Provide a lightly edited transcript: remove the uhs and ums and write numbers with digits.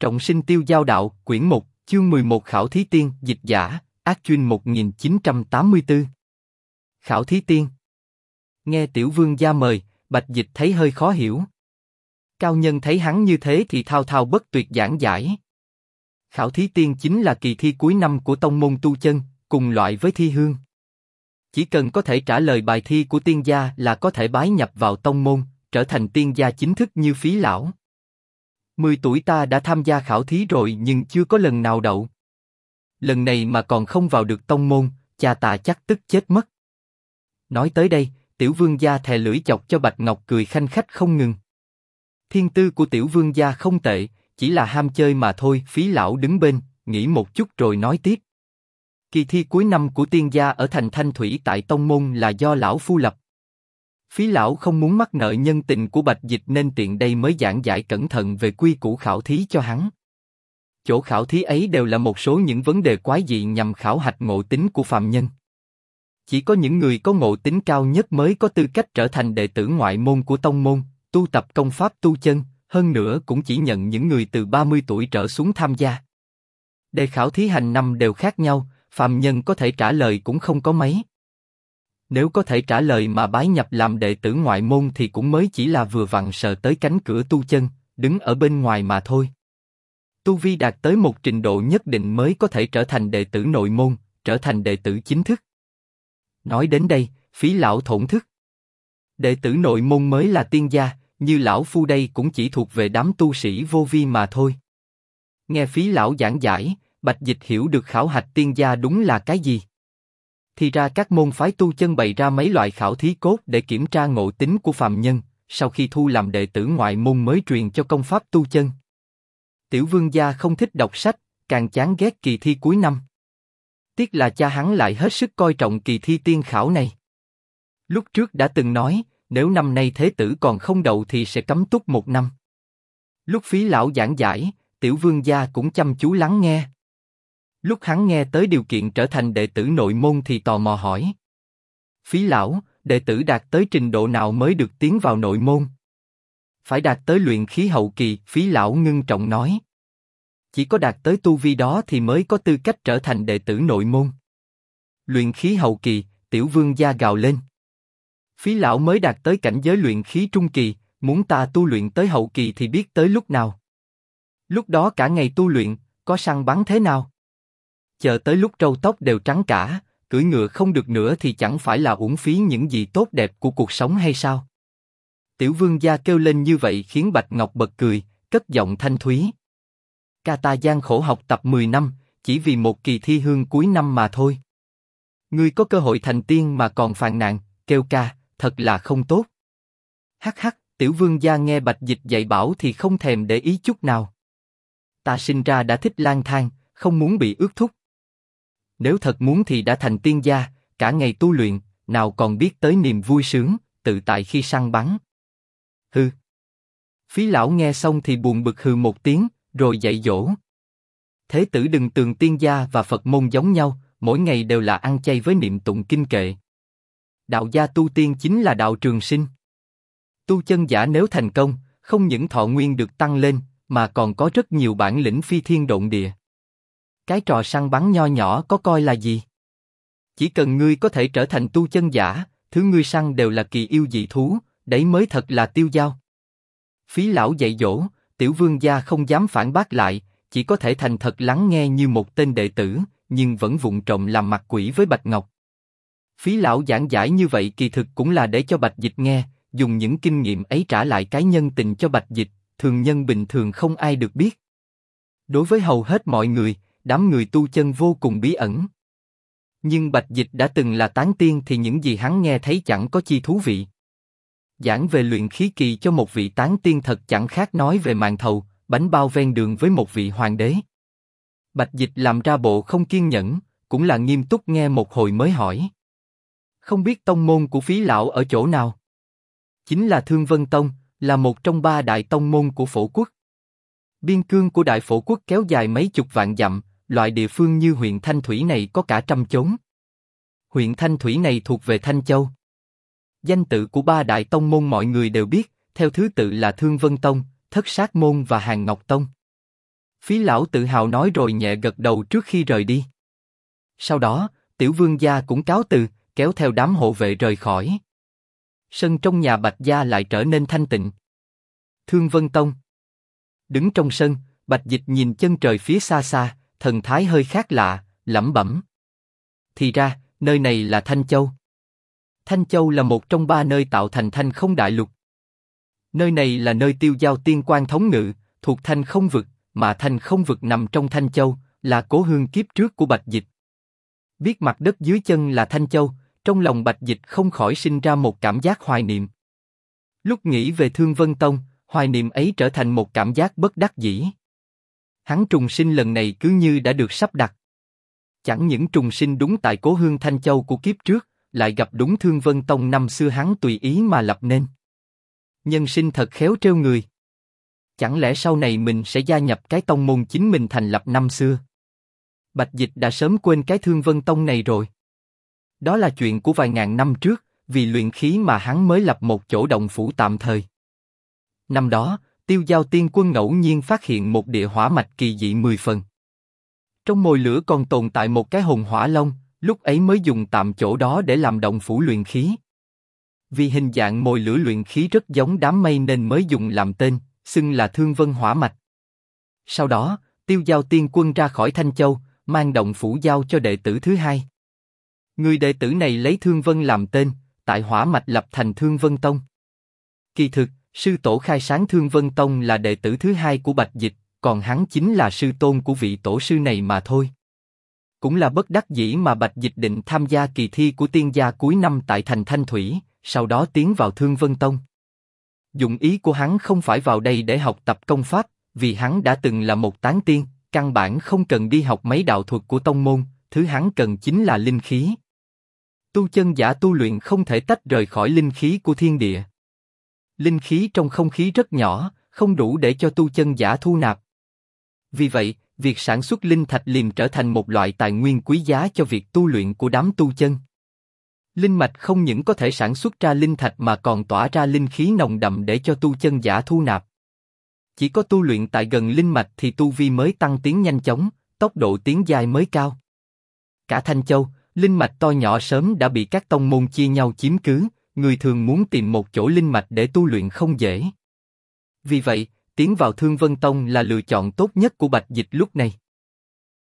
Trọng sinh tiêu giao đạo, quyển 1, chương 11 Khảo thí tiên, dịch giả, Ác Chuyên 1984. Khảo thí tiên. Nghe tiểu vương gia mời, Bạch Dịch thấy hơi khó hiểu. Cao nhân thấy hắn như thế thì thao thao bất tuyệt giảng giải. Khảo thí tiên chính là kỳ thi cuối năm của tông môn tu chân, cùng loại với thi hương. Chỉ cần có thể trả lời bài thi của tiên gia là có thể bái nhập vào tông môn, trở thành tiên gia chính thức như Phí lão. 10 tuổi ta đã tham gia khảo thí rồi nhưng chưa có lần nào đậu. Lần này mà còn không vào được tông môn, cha ta chắc tức chết mất. Nói tới đây, tiểu vương gia thè lưỡi chọc cho Bạch Ngọc cười khanh khách không ngừng. Thiên tư của tiểu vương gia không tệ, chỉ là ham chơi mà thôi. Phí lão đứng bên, nghĩ một chút rồi nói tiếp. Kỳ thi cuối năm của tiên gia ở thành Thanh Thủy tại tông môn là do lão phu lập. Phí lão không muốn mắc nợ nhân tình của Bạch Dịch nên tiện đây mới giảng giải cẩn thận về quy củ khảo thí cho hắn. Chỗ khảo thí ấy đều là một số những vấn đề quái dị nhằm khảo hạch ngộ tính của phàm nhân. Chỉ có những người có ngộ tính cao nhất mới có tư cách trở thành đệ tử ngoại môn của tông môn, tu tập công pháp tu chân, hơn nữa cũng chỉ nhận những người từ 30 tuổi trở xuống tham gia. Đề khảo thí hàng năm đều khác nhau, phàm nhân có thể trả lời cũng không có mấy. Nếu có thể trả lời mà bái nhập làm đệ tử ngoại môn thì cũng mới chỉ là vừa vặn sờ tới cánh cửa tu chân, đứng ở bên ngoài mà thôi. Tu vi đạt tới một trình độ nhất định mới có thể trở thành đệ tử nội môn, trở thành đệ tử chính thức. Nói đến đây, Phí lão thổn thức. Đệ tử nội môn mới là tiên gia, như lão phu đây cũng chỉ thuộc về đám tu sĩ vô vi mà thôi. Nghe Phí lão giảng giải, Bạch Dịch hiểu được khảo hạch tiên gia đúng là cái gì. Thì ra các môn phái tu chân bày ra mấy loại khảo thí cốt để kiểm tra ngộ tính của phàm nhân, sau khi thu làm đệ tử ngoại môn mới truyền cho công pháp tu chân. Tiểu vương gia không thích đọc sách, càng chán ghét kỳ thi cuối năm. Tiếc là cha hắn lại hết sức coi trọng kỳ thi tiên khảo này. Lúc trước đã từng nói, nếu năm nay thế tử còn không đậu thì sẽ cấm túc 1 năm. Lúc Phí lão giảng giải, tiểu vương gia cũng chăm chú lắng nghe. Lúc hắn nghe tới điều kiện trở thành đệ tử nội môn thì tò mò hỏi. Phí lão, đệ tử đạt tới trình độ nào mới được tiến vào nội môn? Phải đạt tới luyện khí hậu kỳ, Phí lão ngưng trọng nói. Chỉ có đạt tới tu vi đó thì mới có tư cách trở thành đệ tử nội môn. Luyện khí hậu kỳ, tiểu vương gia gào lên. Phí lão mới đạt tới cảnh giới luyện khí trung kỳ, muốn ta tu luyện tới hậu kỳ thì biết tới lúc nào. Lúc đó cả ngày tu luyện, có săn bắn thế nào? Chờ tới lúc râu tóc đều trắng cả, cưỡi ngựa không được nữa thì chẳng phải là uổng phí những gì tốt đẹp của cuộc sống hay sao? Tiểu vương gia kêu lên như vậy khiến Bạch Ngọc bật cười, cất giọng thanh thúy. Ca ta gian khổ học tập 10 năm, chỉ vì một kỳ thi hương cuối năm mà thôi. Ngươi có cơ hội thành tiên mà còn phàn nàn, kêu ca, thật là không tốt. Hắc hắc, tiểu vương gia nghe Bạch Dịch dạy bảo thì không thèm để ý chút nào. Ta sinh ra đã thích lang thang, không muốn bị ước thúc. Nếu thật muốn thì đã thành tiên gia, cả ngày tu luyện, nào còn biết tới niềm vui sướng, tự tại khi săn bắn. Hừ. Phí lão nghe xong thì buồn bực hừ một tiếng, rồi dạy dỗ. Thế tử đừng tưởng tiên gia và Phật môn giống nhau, mỗi ngày đều là ăn chay với niệm tụng kinh kệ. Đạo gia tu tiên chính là đạo trường sinh. Tu chân giả nếu thành công, không những thọ nguyên được tăng lên, mà còn có rất nhiều bản lĩnh phi thiên độn địa. Cái trò săn bắn nho nhỏ có coi là gì? Chỉ cần ngươi có thể trở thành tu chân giả, thứ ngươi săn đều là kỳ yêu dị thú, đấy mới thật là tiêu dao. Phí lão dạy dỗ, tiểu vương gia không dám phản bác lại, chỉ có thể thành thật lắng nghe như một tên đệ tử, nhưng vẫn vụng trộm làm mặt quỷ với Bạch Ngọc. Phí lão giảng giải như vậy kỳ thực cũng là để cho Bạch Dịch nghe, dùng những kinh nghiệm ấy trả lại cái nhân tình cho Bạch Dịch, thường nhân bình thường không ai được biết. Đối với hầu hết mọi người, đám người tu chân vô cùng bí ẩn. Nhưng Bạch Dịch đã từng là tán tiên thì những gì hắn nghe thấy chẳng có chi thú vị. Giảng về luyện khí kỳ cho một vị tán tiên thật chẳng khác nói về màn thầu, bánh bao ven đường với một vị hoàng đế. Bạch Dịch làm ra bộ không kiên nhẫn, cũng là nghiêm túc nghe một hồi mới hỏi. Không biết tông môn của Phí lão ở chỗ nào? Chính là Thương Vân Tông, là một trong 3 đại tông môn của Phổ Quốc. Biên cương của Đại Phổ Quốc kéo dài mấy chục vạn dặm, loại địa phương như huyện Thanh Thủy này có cả trăm chốn. Huyện Thanh Thủy này thuộc về Thanh Châu. Danh tự của 3 đại tông môn mọi người đều biết, theo thứ tự là Thương Vân Tông, Thất Sát Môn và Hàn Ngọc Tông. Phí lão tự hào nói rồi nhẹ gật đầu trước khi rời đi. Sau đó, Tiểu Vương gia cũng cáo từ, kéo theo đám hộ vệ rời khỏi. Sân trong nhà Bạch gia lại trở nên thanh tịnh. Thương Vân Tông. Đứng trong sân, Bạch Dịch nhìn chân trời phía xa xa, thần thái hơi khác lạ, lẩm bẩm. Thì ra, nơi này là Thanh Châu. Thanh Châu là một trong 3 nơi tạo thành Thanh Không Đại Lục. Nơi này là nơi Tiêu Giao Tiên Quan thống ngự, thuộc Thanh Không Vực, mà Thanh Không Vực nằm trong Thanh Châu, là cố hương kiếp trước của Bạch Dịch. Biết mặt đất dưới chân là Thanh Châu, trong lòng Bạch Dịch không khỏi sinh ra một cảm giác hoài niệm. Lúc nghĩ về Thương Vân Tông, hoài niệm ấy trở thành một cảm giác bất đắc dĩ. Hắn trùng sinh lần này cứ như đã được sắp đặt. Chẳng những trùng sinh đúng tại cố hương Thanh Châu của kiếp trước, lại gặp đúng Thương Vân Tông năm xưa hắn tùy ý mà lập nên. Nhân sinh thật khéo trêu người. Chẳng lẽ sau này mình sẽ gia nhập cái tông môn chính mình thành lập năm xưa? Bạch Dịch đã sớm quên cái Thương Vân Tông này rồi. Đó là chuyện của vài ngàn năm trước, vì luyện khí mà hắn mới lập một chỗ động phủ tạm thời. Năm đó, Tiêu Giao Tiên Quân ngẫu nhiên phát hiện một địa hỏa mạch kỳ dị 10 phần. Trong mồi lửa còn tồn tại một cái hồn hỏa long, lúc ấy mới dùng tạm chỗ đó để làm động phủ luyện khí. Vì hình dạng mồi lửa luyện khí rất giống đám mây nên mới dùng làm tên, xưng là Thương Vân Hỏa Mạch. Sau đó, Tiêu Giao Tiên Quân ra khỏi Thanh Châu, mang động phủ giao cho đệ tử thứ hai. Người đệ tử này lấy Thương Vân làm tên, tại Hỏa Mạch lập thành Thương Vân Tông. Kỳ thực, sư tổ khai sáng Thương Vân Tông là đệ tử thứ hai của Bạch Dịch, còn hắn chính là sư tôn của vị tổ sư này mà thôi. Cũng là bất đắc dĩ mà Bạch Dịch định tham gia kỳ thi của tiên gia cuối năm tại thành Thanh Thủy, sau đó tiến vào Thương Vân Tông. Dụng ý của hắn không phải vào đây để học tập công pháp, vì hắn đã từng là một tán tiên, căn bản không cần đi học mấy đạo thuật của tông môn, thứ hắn cần chính là linh khí. Tu chân giả tu luyện không thể tách rời khỏi linh khí của thiên địa. Linh khí trong không khí rất nhỏ, không đủ để cho tu chân giả thu nạp. Vì vậy, việc sản xuất linh thạch liền trở thành một loại tài nguyên quý giá cho việc tu luyện của đám tu chân. Linh mạch không những có thể sản xuất ra linh thạch mà còn tỏa ra linh khí nồng đậm để cho tu chân giả thu nạp. Chỉ có tu luyện tại gần linh mạch thì tu vi mới tăng tiến nhanh chóng, tốc độ tiến giai mới cao. Cả Thanh Châu, linh mạch to nhỏ sớm đã bị các tông môn chia nhau chiếm cứ, người thường muốn tìm một chỗ linh mạch để tu luyện không dễ. Vì vậy, tiến vào Thương Vân Tông là lựa chọn tốt nhất của Bạch Dịch lúc này.